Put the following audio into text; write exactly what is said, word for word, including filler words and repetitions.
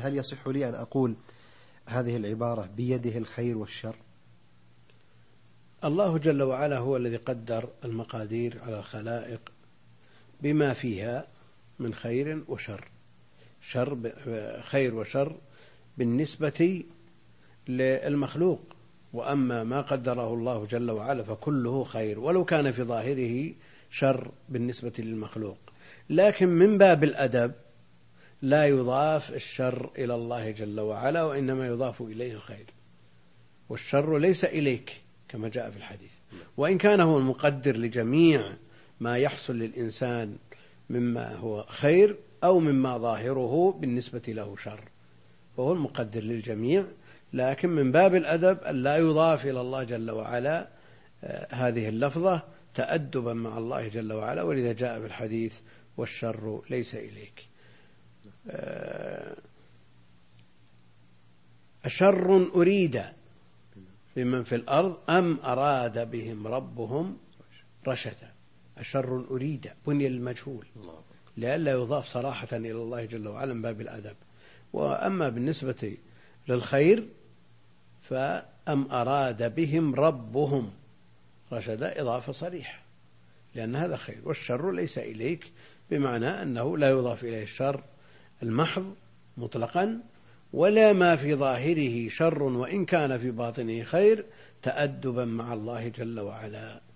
هل يصح لي أن أقول هذه العبارة بيده الخير والشر؟ الله جل وعلا هو الذي قدر المقادير على الخلائق بما فيها من خير وشر، شر خير وشر بالنسبة للمخلوق، وأما ما قدره الله جل وعلا فكله خير ولو كان في ظاهره شر بالنسبة للمخلوق. لكن من باب الأدب لا يضاف الشر إلى الله جل وعلا، وإنما يضاف إليه الخير، والشر ليس إليك كما جاء في الحديث، وإن كان هو المقدر لجميع ما يحصل للإنسان مما هو خير أو مما ظاهره بالنسبة له شر، وهو المقدر للجميع، لكن من باب الأدب أن لا يضاف إلى الله جل وعلا هذه اللفظة تأدبا مع الله جل وعلا، ولذا جاء في الحديث والشر ليس إليك. أشر أريد بمن في الأرض أم أراد بهم ربهم رشدا. أشر أريد بني المجهول لئلا يضاف صراحة إلى الله جل وعلا من باب الأدب. وأما بالنسبة للخير فأم أراد بهم ربهم رشدا إضافة صريحة، لأن هذا خير، والشر ليس إليك بمعنى أنه لا يضاف إليه الشر المحض مطلقا، ولا ما في ظاهره شر وإن كان في باطنه خير، تأدبا مع الله جل وعلا.